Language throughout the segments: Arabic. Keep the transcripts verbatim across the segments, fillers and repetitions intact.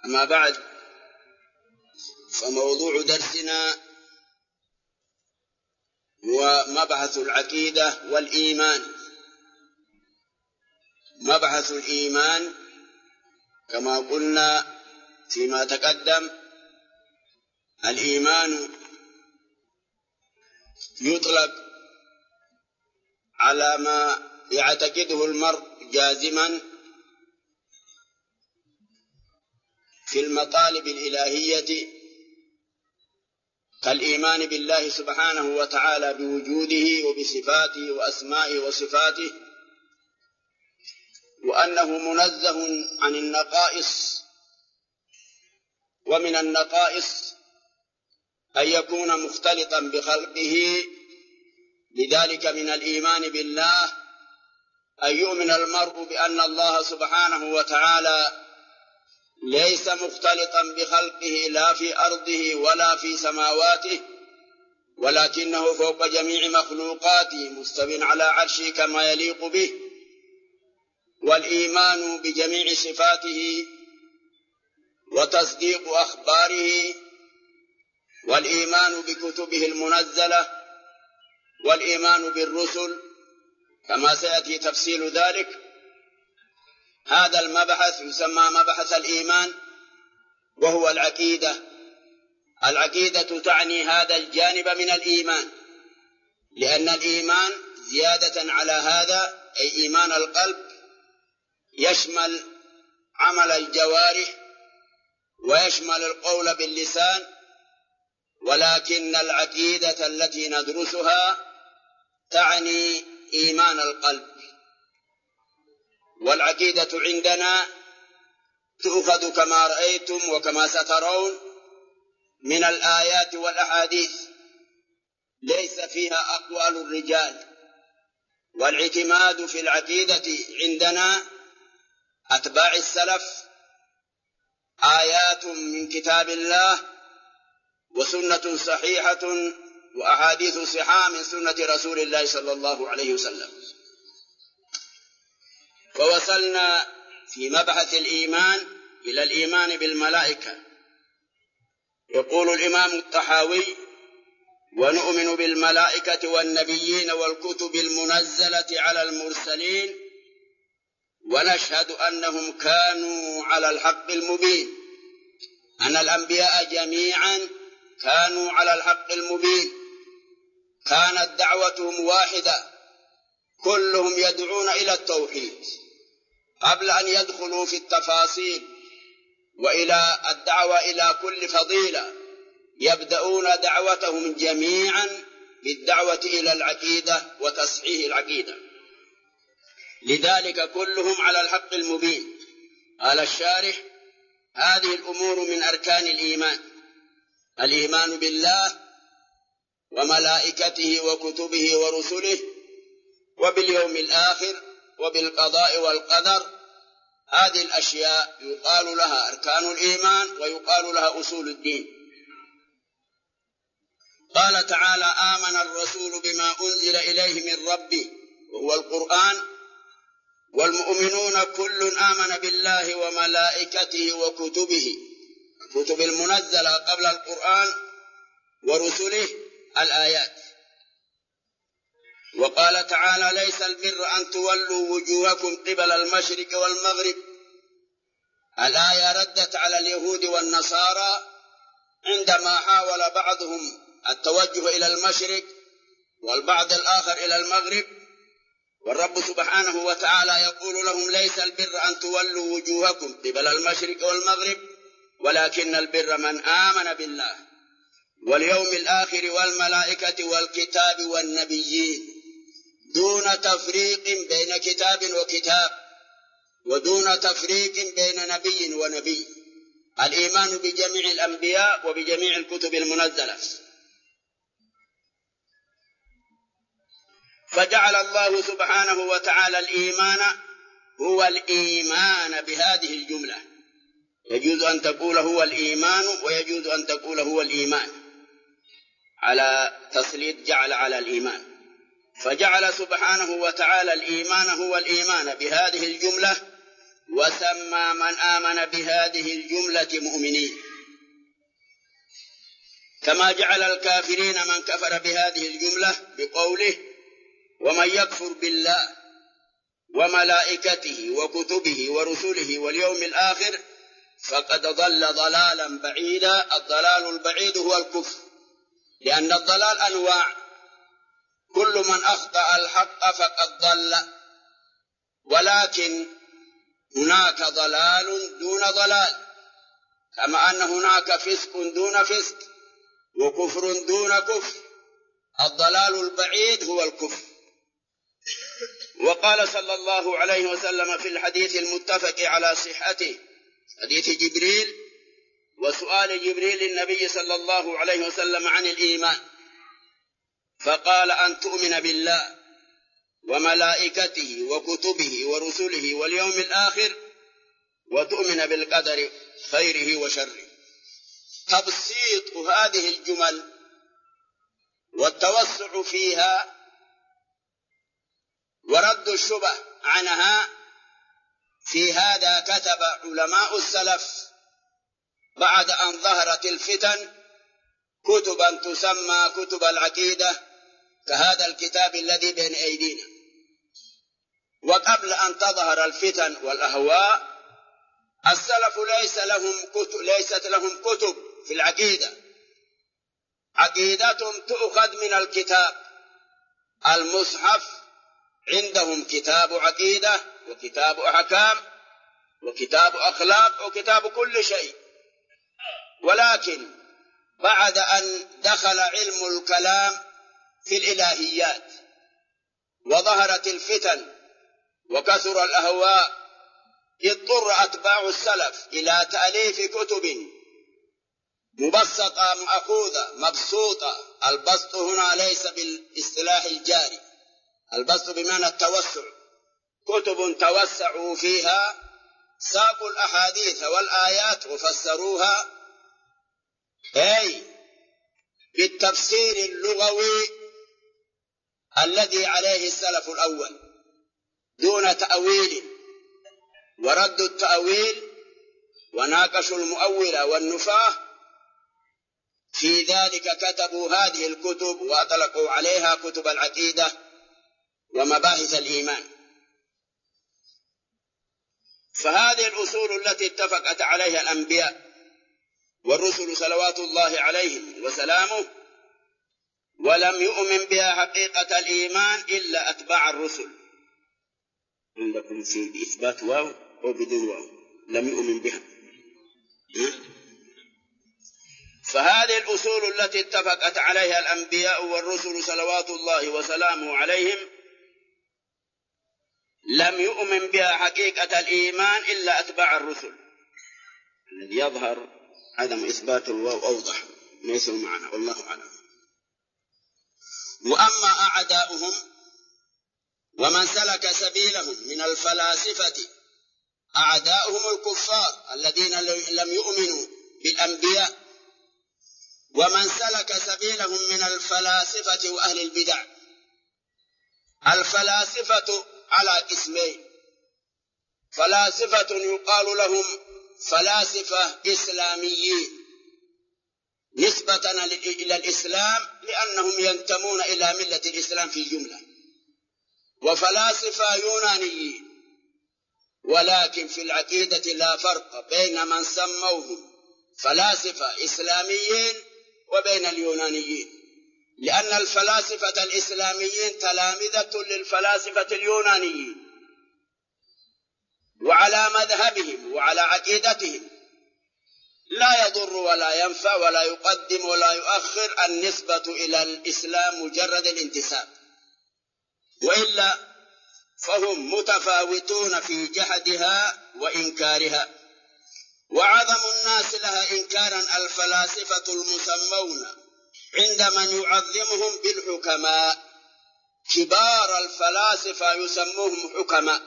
أما بعد، فموضوع درسنا هو مبحث العقيدة والإيمان. مبحث الإيمان كما قلنا فيما تقدم، الإيمان يطلق على ما يعتقده المرء جازما في المطالب الإلهية، كالإيمان بالله سبحانه وتعالى بوجوده وبصفاته وأسمائه وصفاته، وأنه منزه عن النقائص، ومن النقائص أن يكون مختلطا بخلقه. لذلك من الإيمان بالله أن يؤمن المرء بأن الله سبحانه وتعالى ليس مختلطا بخلقه لا في أرضه ولا في سماواته، ولكنه فوق جميع مخلوقاته مستو على عرشه كما يليق به. والإيمان بجميع صفاته وتصديق أخباره، والإيمان بكتبه المنزلة، والإيمان بالرسل كما سيأتي تفصيل ذلك. هذا المبحث يسمى مبحث الإيمان، وهو العقيدة. العقيدة تعني هذا الجانب من الإيمان، لأن الإيمان زيادة على هذا أي إيمان القلب يشمل عمل الجوارح ويشمل القول باللسان، ولكن العقيدة التي ندرسها تعني إيمان القلب. والعقيدة عندنا تؤخذ كما رأيتم وكما سترون من الآيات والأحاديث، ليس فيها أقوال الرجال. والاعتماد في العقيدة عندنا أتباع السلف، آيات من كتاب الله وسنة صحيحة وأحاديث صحاح من سنة رسول الله صلى الله عليه وسلم. فوصلنا في مبحث الإيمان إلى الإيمان بالملائكة. يقول الإمام الطحاوي: ونؤمن بالملائكة والنبيين والكتب المنزلة على المرسلين، ونشهد أنهم كانوا على الحق المبين. أن الأنبياء جميعا كانوا على الحق المبين، كانت دعوتهم واحدة، كلهم يدعون إلى التوحيد قبل أن يدخلوا في التفاصيل وإلى الدعوة إلى كل فضيلة. يبدأون دعوتهم جميعا بالدعوة إلى العقيدة وتصحيح العقيدة، لذلك كلهم على الحق المبين. قال الشارح: هذه الأمور من أركان الإيمان: الإيمان بالله وملائكته وكتبه ورسله، وباليوم الآخر، وبالقضاء والقدر. هذه الأشياء يقال لها أركان الإيمان ويقال لها أصول الدين. قال تعالى: آمن الرسول بما أنزل إليه من ربه وهو القرآن، والمؤمنون كل آمن بالله وملائكته وكتبه، الكتب المنزلة قبل القرآن، ورسله، الآيات. وقال تعالى: ليس البر أن تولوا وجوهكم قبل المشرق والمغرب. الآية ردت على اليهود والنصارى عندما حاول بعضهم التوجه إلى المشرق والبعض الآخر إلى المغرب، والرب سبحانه وتعالى يقول لهم: ليس البر أن تولوا وجوهكم قبل المشرق والمغرب، ولكن البر من آمن بالله واليوم الآخر والملائكة والكتاب والنبيين، دون تفريق بين كتاب وكتاب، ودون تفريق بين نبي ونبي. الإيمان بجميع الأنبياء وبجميع الكتب المنزلة. فجعل الله سبحانه وتعالى الإيمان هو الإيمان بهذه الجملة. يجوز أن تقول هو الإيمان، ويجوز أن تقول هو الإيمان، على تسليط جعل على الإيمان. فجعل سبحانه وتعالى الإيمان هو الإيمان بهذه الجملة، وسمى من آمن بهذه الجملة مؤمنين، كما جعل الكافرين من كفر بهذه الجملة بقوله: ومن يكفر بالله وملائكته وكتبه ورسله واليوم الآخر فقد ضل ضلالا بعيدا. الضلال البعيد هو الكفر، لأن الضلال أنواع، كل من أخطأ الحق فقد ضل، ولكن هناك ضلال دون ضلال، كما أن هناك فسق دون فسق وكفر دون كفر. الضلال البعيد هو الكفر. وقال صلى الله عليه وسلم في الحديث المتفق على صحته، حديث جبريل وسؤال جبريل النبي صلى الله عليه وسلم عن الإيمان، فقال: أن تؤمن بالله وملائكته وكتبه ورسله واليوم الآخر وتؤمن بالقدر خيره وشره. تبسيط هذه الجمل والتوسع فيها ورد الشبه عنها، في هذا كتب علماء السلف بعد أن ظهرت الفتن كتبا تسمى كتب العقيدة، كهذا الكتاب الذي بين أيدينا. وقبل أن تظهر الفتن والأهواء السلف ليس لهم كتب ليست لهم كتب في العقيدة، عقيدتهم تؤخذ من الكتاب. المصحف عندهم كتاب عقيدة وكتاب أحكام وكتاب أخلاق وكتاب كل شيء، ولكن بعد أن دخل علم الكلام في الإلهيات وظهرت الفتن وكثر الأهواء، اضطر أتباع السلف إلى تأليف كتب مبسطة مأخوذة مبسوطة. البسط هنا ليس بالاصطلاح الجاري، البسط بمعنى التوسع، كتب توسعوا فيها، ساقوا الأحاديث والآيات وفسروها أي بالتفسير اللغوي الذي عليه السلف الأول دون تأويل، وردوا التأويل وناقشوا المؤولة والنفاة. في ذلك كتبوا هذه الكتب وأطلقوا عليها كتب العقيدة ومباحث الإيمان. فهذه الأصول التي اتفقت عليها الأنبياء والرسل صلوات الله عليهم وسلامه، ولم يؤمن بها حقيقة الإيمان إلا أتباع الرسل. عندكم في بإثبات واو أو بدون واو؟ لم يؤمن بها. فهذه الأصول التي اتفقت عليها الأنبياء والرسل صلوات الله وسلامه عليهم لم يؤمن بها حقيقة الإيمان إلا أتباع الرسل. الذي يظهر عدم إثبات الواو أوضح ليس معنا، والله أعلم. وأما أعداؤهم ومن سلك سبيلهم من الفلاسفة، أعداؤهم الكفار الذين لم يؤمنوا بالأنبياء، ومن سلك سبيلهم من الفلاسفة وأهل البدع. الفلاسفة على قسمين: فلاسفة يقال لهم فلاسفة إسلاميين نسبة إلى الإسلام لأنهم ينتمون إلى ملة الإسلام في جملة، وفلاسفة يونانيين، ولكن في العقيدة لا فرق بين من سموهم فلاسفة إسلاميين وبين اليونانيين، لأن الفلاسفة الإسلاميين تلامذة للفلاسفة اليونانيين، وعلى مذهبهم وعلى عقيدتهم لا يضر ولا ينفع ولا يقدم ولا يؤخر النسبة إلى الإسلام مجرد الانتساب، وإلا فهم متفاوتون في جحدها وإنكارها. وعظم الناس لها إنكارا الفلاسفة المسمون عند من يعظمهم بالحكماء. كبار الفلاسفة يسموهم حكماء،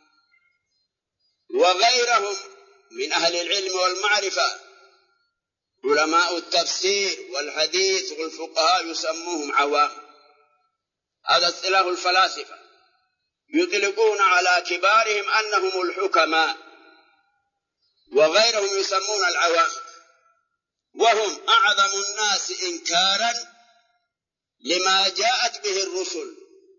وغيرهم من أهل العلم والمعرفة علماء التفسير والحديث والفقهاء يسموهم عوام. هذا اصطلاح الفلاسفة، يطلقون على كبارهم أنهم الحكماء وغيرهم يسمون العوام، وهم أعظم الناس إنكارا لما جاءت به الرسل،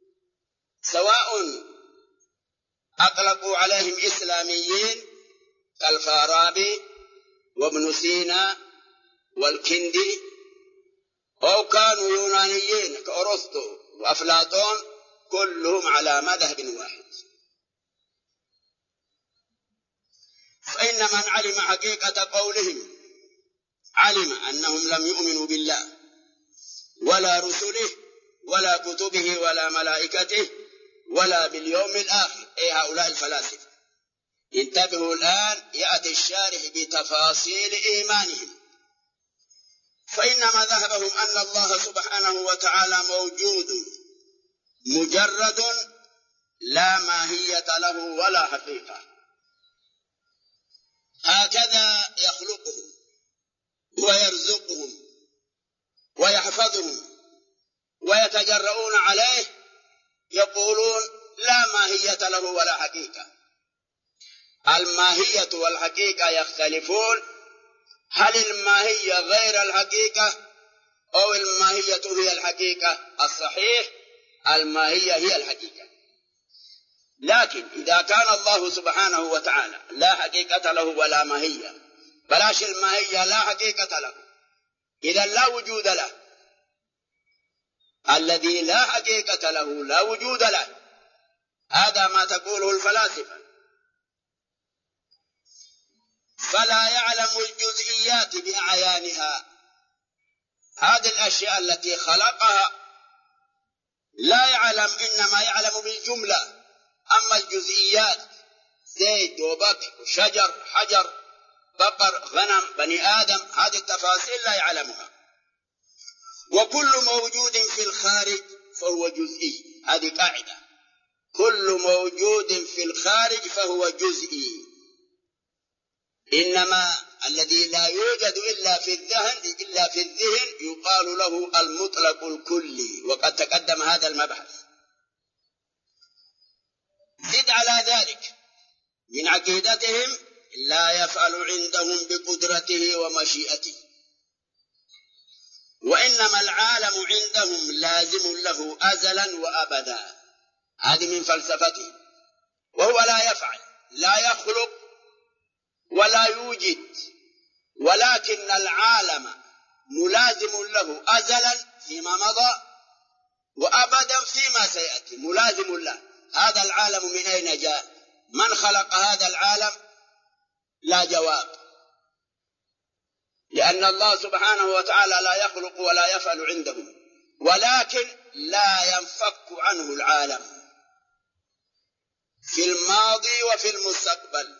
سواء أطلقوا عليهم إسلاميين كالفارابي وابن سينا والكندي، أو كانوا يونانيين كأرسطو وأفلاطون، كلهم على مذهب واحد. فإن من علم حقيقة قولهم علم أنهم لم يؤمنوا بالله ولا رسله ولا كتبه ولا ملائكته ولا باليوم الآخر، أي هؤلاء الفلاسفة. انتبهوا الآن، يأتي الشارح بتفاصيل إيمانهم. فإن مذهبهم أن الله سبحانه وتعالى موجود مجرد لا ماهية له ولا حقيقة، هكذا يخلقهم ويرزقهم ويحفظهم ويتجرؤون عليه، يقولون لا ماهية له ولا حقيقة. الماهية والحقيقة يختلفون، هل الماهية غير الحقيقة أو الماهية هي الحقيقة؟ الصحيح الماهية هي الحقيقة. لكن إذا كان الله سبحانه وتعالى لا حقيقة له ولا ماهية، بلاش الماهية لا حقيقة له، إذا لا وجود له. الذي لا حقيقة له لا وجود له، هذا ما تقوله الفلاسفة. فلا يعلم الجزئيات بأعيانها، هذه الأشياء التي خلقها لا يعلم، إنما يعلم بالجملة. أما الجزئيات زيت وبكر وشجر حجر بقر غنم بني آدم، هذه التفاصيل لا يعلمها. وكل موجود في الخارج فهو جزئي، هذه قاعدة، كل موجود في الخارج فهو جزئي. إنما الذي لا يوجد إلا في الذهن إلا في الذهن يقال له المطلق الكلي، وقد تقدم هذا المبحث. زد على ذلك من عقيدتهم لا يفعل عندهم بقدرته ومشيئته، وإنما العالم عندهم لازم له أزلا وأبدا، هذه من فلسفته. وهو لا يفعل، لا يخلق ولا يوجد، ولكن العالم ملازم له أزلا فيما مضى وأبدا فيما سيأتي، ملازم له. هذا العالم من أين جاء؟ من خلق هذا العالم؟ لا جواب، لأن الله سبحانه وتعالى لا يخلق ولا يفعل عندهم، ولكن لا ينفك عنه العالم في الماضي وفي المستقبل.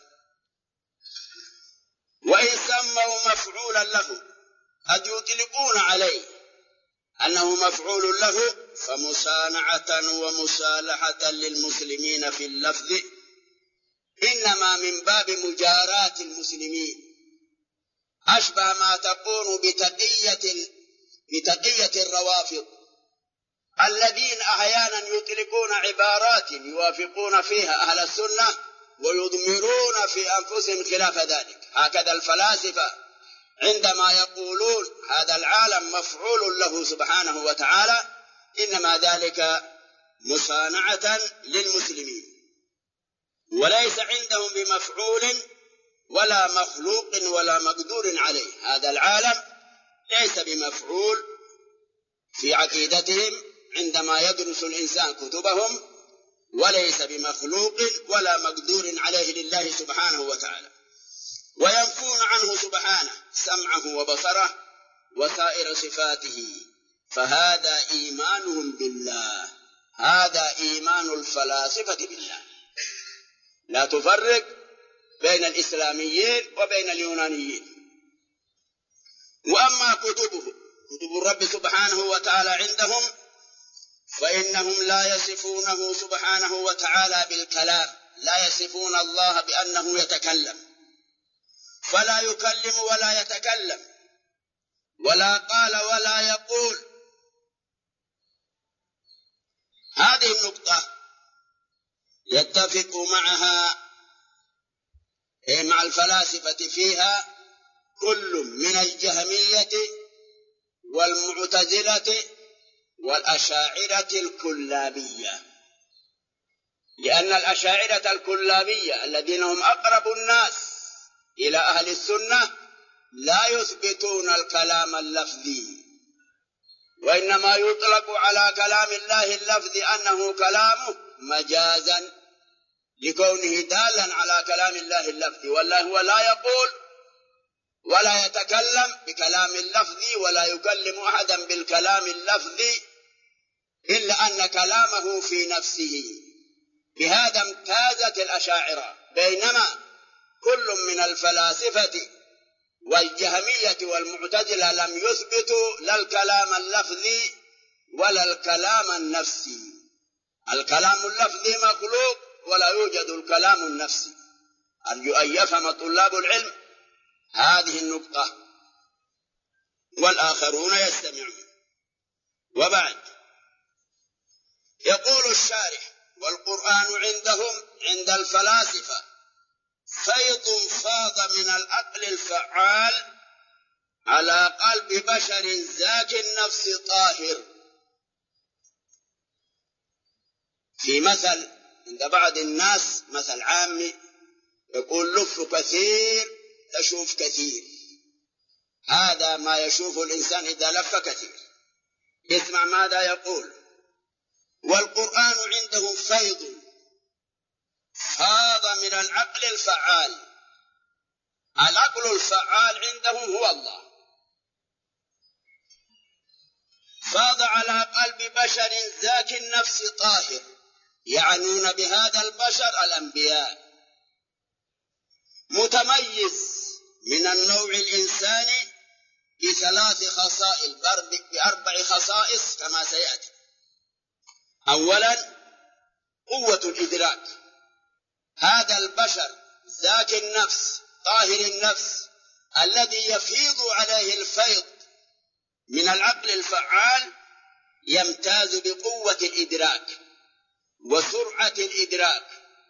وإن سموا مفعولا له قد يطلقون عليه أنه مفعول له، فمسانعة ومصالحة للمسلمين في اللفظ إنما من باب مجاراة المسلمين، أشبه ما تكون بتقية بتقية الروافض الذين أحيانا يطلقون عبارات يوافقون فيها أهل السنة ويضمرون في أنفسهم خلاف ذلك. هكذا الفلاسفة عندما يقولون هذا العالم مفعول له سبحانه وتعالى، إنما ذلك مصانعة للمسلمين، وليس عندهم بمفعول ولا مخلوق ولا مقدور عليه. هذا العالم ليس بمفعول في عقيدتهم عندما يدرس الإنسان كتبهم، وليس بمخلوق ولا مقدور عليه لله سبحانه وتعالى. وينفون عنه سبحانه سمعه وبصره وسائر صفاته، فهذا إيمانهم بالله، هذا إيمان الفلاسفة بالله. لا تفرق بين الإسلاميين وبين اليونانيين. وأما كتبه كتب الرب سبحانه وتعالى عندهم فإنهم لا يصفونه سبحانه وتعالى بالكلام، لا يصفون الله بأنه يتكلم، فلا يكلم ولا يتكلم ولا قال ولا يقول. هذه النقطة يتفق معها مع مع الفلاسفة فيها كل من الجهمية والمعتزلة والأشاعرة الكلابية، لأن الأشاعرة الكلابية الذين هم أقرب الناس إلى أهل السنة لا يثبتون الكلام اللفظي، وإنما يطلق على كلام الله اللفظي أنه كلامه مجازا لكونه دالا على كلام الله اللفظي، والله هو لا يقول ولا يتكلم بكلام اللفظي ولا يكلم أحدا بالكلام اللفظي إلا أن كلامه في نفسه. بهذا امتازت الأشاعرة، بينما كل من الفلاسفة والجهمية والمعتزلة لم يثبتوا لا الكلام اللفظي ولا الكلام النفسي. الكلام اللفظي مخلوق ولا يوجد الكلام النفسي. أرجو أن يفهم طلاب العلم هذه النقطة والآخرون يستمعون. وبعد، يقول الشارح: والقرآن عندهم عند الفلاسفة فيض فاض من العقل الفعال على قلب بشر زاكي النفس طاهر. في مثل عند بعض الناس، مثل عامي، يقول: لف كثير تشوف كثير. هذا ما يشوف الإنسان إذا لف كثير. اسمع ماذا يقول: والقرآن عندهم فيض فاض من العقل الفعال. العقل الفعال عندهم هو الله، فاض على قلب بشر زاكي النفس طاهر. يعنون بهذا البشر الأنبياء، متميز من النوع الإنساني بثلاث خصائص، بأربع خصائص كما سيأتي. أولا، قوة الإدراك. هذا البشر زاكي النفس طاهر النفس الذي يفيض عليه الفيض من العقل الفعال يمتاز بقوة الإدراك وسرعة الإدراك،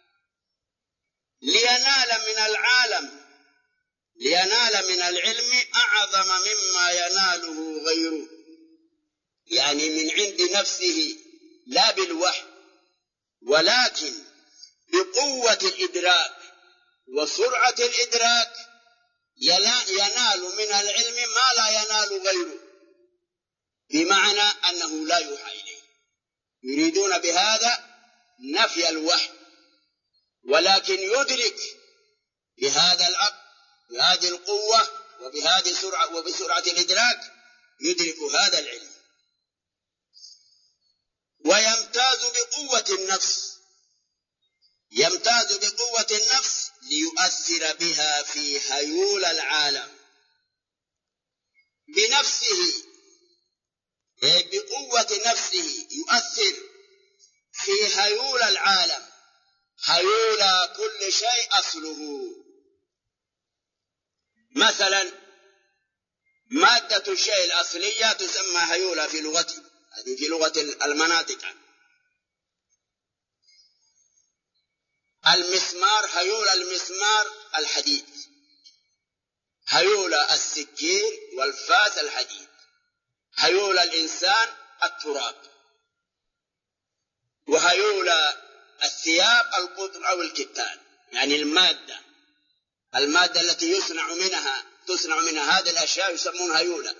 لينال من العالم لينال من العلم أعظم مما يناله غيره، يعني من عند نفسه لا بالوحي، ولكن بقوة الإدراك وسرعة الإدراك ينال من العلم ما لا ينال غيره، بمعنى أنه لا يوحى إليه. يريدون بهذا نفي الوحي، ولكن يدرك بهذا العقل بهذه القوة وبهذه السرعة وبسرعة الإدراك يدرك هذا العلم. ويمتاز بقوة النفس يمتاز بقوة النفس ليؤثر بها في هيول العالم بنفسه، بقوة نفسه يؤثر في هيول العالم. هيول كل شيء أصله. مثلا مادة الشيء الأصلية تسمى هيولة في لغتي، هذه في لغة المناطق. المسمار، هيول المسمار الحديد، هيول السكين والفاس الحديد، هيول الإنسان التراب، وهيول الثياب القطن أو الكتان، يعني المادة المادة التي يصنع منها تصنع منها هذه الأشياء يسمونها هيولة.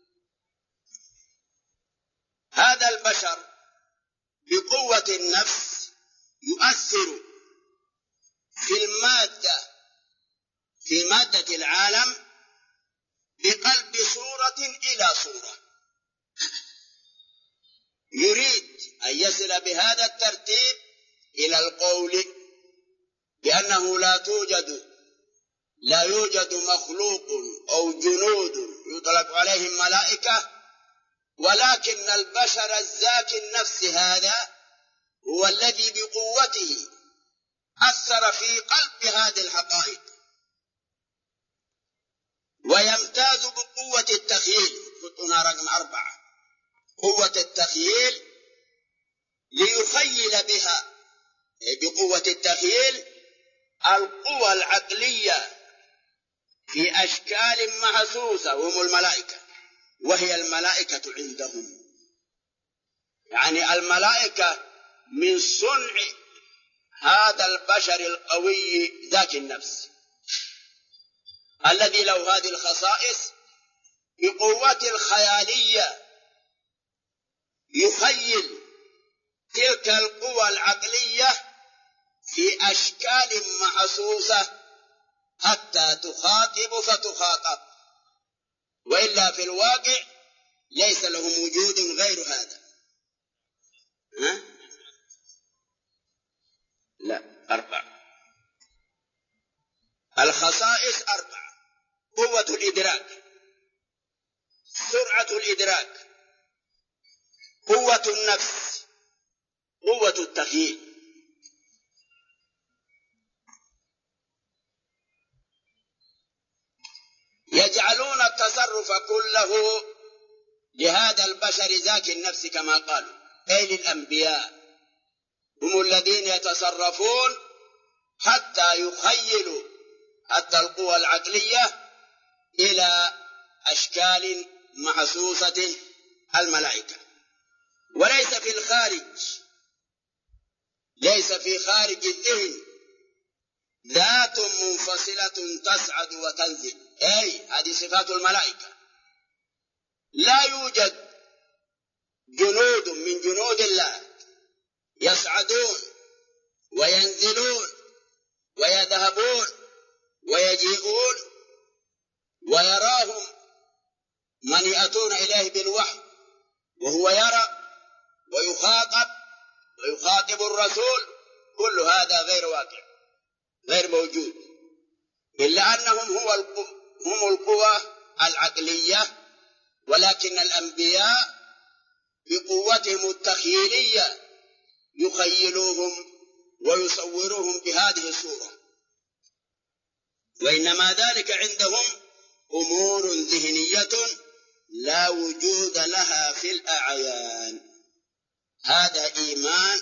هذا البشر بقوة النفس يؤثر في المادة في مادة العالم بقلب صورة إلى صورة. يريد أن يصل بهذا الترتيب إلى القول بأنه لا توجد لا يوجد مخلوق أو جنود يطلق عليهم ملائكة، ولكن البشر الزاكي النفس هذا هو الذي بقوته أثر في قلب هذه الحقائق. ويمتاز بقوة التخيل. خطنا رقم أربعة: قوة التخيل ليخيل بها، بقوة التخيل القوى العقلية في أشكال محسوسة وهم الملائكة، وهي الملائكة عندهم، يعني الملائكة من صنع هذا البشر القوي ذات النفس الذي له هذه الخصائص بقوة الخيالية يخيل تلك القوى العقلية في أشكال محسوسة حتى تخاطب فتخاطب، وإلا في الواقع ليس لهم وجود غير هذا. ها؟ لا، أربع. الخصائص أربع: قوة الإدراك، سرعة الإدراك، قوة النفس، قوة التخيل. يجعلون التصرف كله لهذا البشر ذاك النفس كما قالوا، أي للأنبياء، هم الذين يتصرفون حتى يخيلوا حتى القوى العقلية إلى أشكال محسوسة الملائكة، وليس في الخارج، ليس في خارج الذهن ذات منفصلة تصعد وتنزل، أي هذه صفات الملائكة. لا يوجد جنود من جنود الله يصعدون وينزلون ويذهبون ويجيئون ويراهم من يأتون إليه بالوحي وهو يرى ويخاطب ويخاطب الرسول، كل هذا غير واقع، غير موجود، إلا أنهم هو هم القوى العقلية، ولكن الأنبياء بقوتهم التخيلية يخيلوهم ويصوروهم بهذه الصورة، وإنما ذلك عندهم أمور ذهنية لا وجود لها في الأعيان. هذا إيمان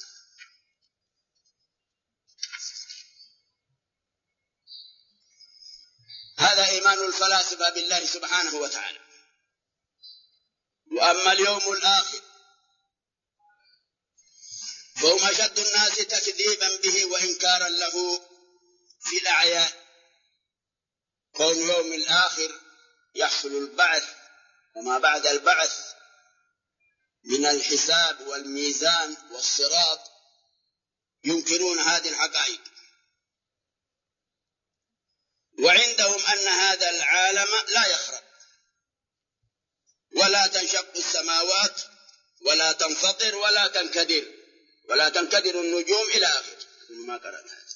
هذا إيمان الفلاسفة بالله سبحانه وتعالى. وأما اليوم الآخر فهم أشد الناس تكذيبا به وإنكارا له في الأعيان. كون يوم الآخر يحصل البعث وما بعد البعث من الحساب والميزان والصراط، ينكرون هذه الحقائق، وعندهم أن هذا العالم لا يخرب ولا تنشق السماوات ولا تنفطر ولا تنكدر ولا تنكدر النجوم إلى آخر ما قرأنا هذا.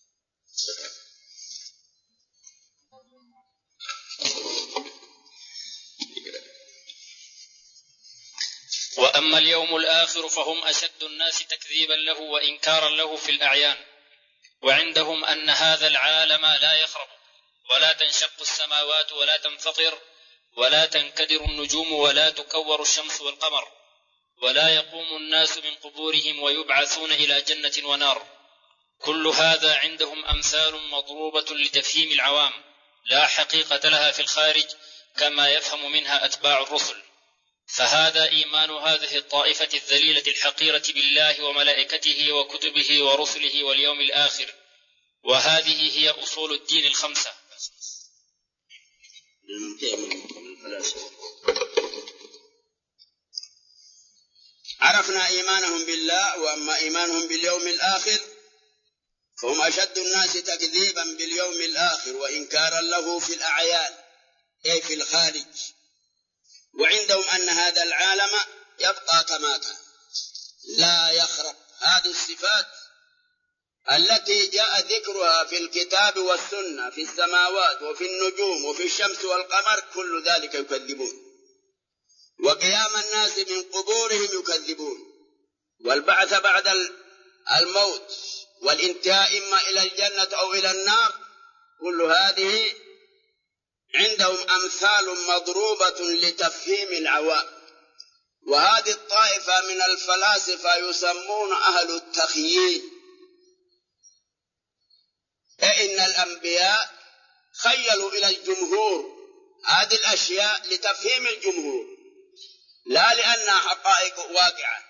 وأما اليوم الآخر فهم أشد الناس تكذيبا له وإنكارا له في الأعيان، وعندهم أن هذا العالم لا يخرب ولا تنشق السماوات ولا تنفطر ولا تنكدر النجوم ولا تكور الشمس والقمر، ولا يقوم الناس من قبورهم ويبعثون إلى جنة ونار. كل هذا عندهم أمثال مضروبة لتفهيم العوام لا حقيقة لها في الخارج، كما يفهم منها أتباع الرسل. فهذا إيمان هذه الطائفة الذليلة الحقيرة بالله وملائكته وكتبه ورسله واليوم الآخر، وهذه هي أصول الدين الخمسة. عرفنا إيمانهم بالله. وأما إيمانهم باليوم الآخر فهم أشد الناس تكذيبا باليوم الآخر وإنكارا له في الأعيان، أي في الخارج. وعندهم أن هذا العالم يبقى كما كان لا يخرب. هذه الصفات التي جاء ذكرها في الكتاب والسنة في السماوات وفي النجوم وفي الشمس والقمر، كل ذلك يكذبون. وقيام الناس من قبورهم يكذبون، والبعث بعد الموت والانتهاء إما إلى الجنة أو إلى النار، كل هذه عندهم أمثال مضروبة لتفهيم العوام. وهذه الطائفة من الفلاسفة يسمون أهل التخييل، فإن الأنبياء خيلوا إلى الجمهور هذه الأشياء لتفهيم الجمهور، لا لأنها حقائق واقعة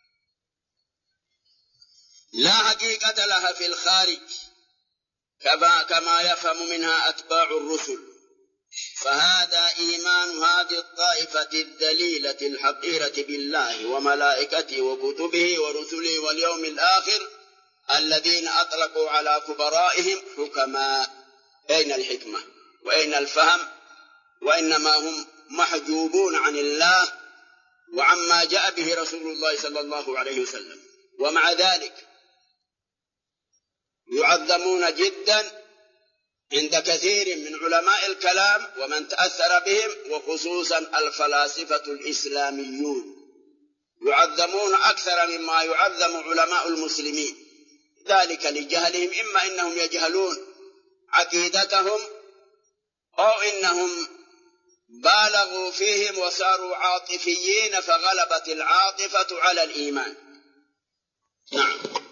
لا حقيقة لها في الخارج كما, كما يفهم منها أتباع الرسل. فهذا إيمان هذه الطائفة الذليلة الحقيرة بالله وملائكته وكتبه ورسله واليوم الآخر الذين أطلقوا على كبرائهم حكماء. أين الحكمة وأين الفهم؟ وإنما هم محجوبون عن الله وعما جاء به رسول الله صلى الله عليه وسلم، ومع ذلك يعظمون جدا عند كثير من علماء الكلام ومن تأثر بهم، وخصوصا الفلاسفة الإسلاميون يعظمون أكثر مما يعظم علماء المسلمين، ذلك لجهلهم، إما إنهم يجهلون عقيدتهم أو إنهم بالغوا فيهم وصاروا عاطفيين فغلبت العاطفة على الإيمان. نعم.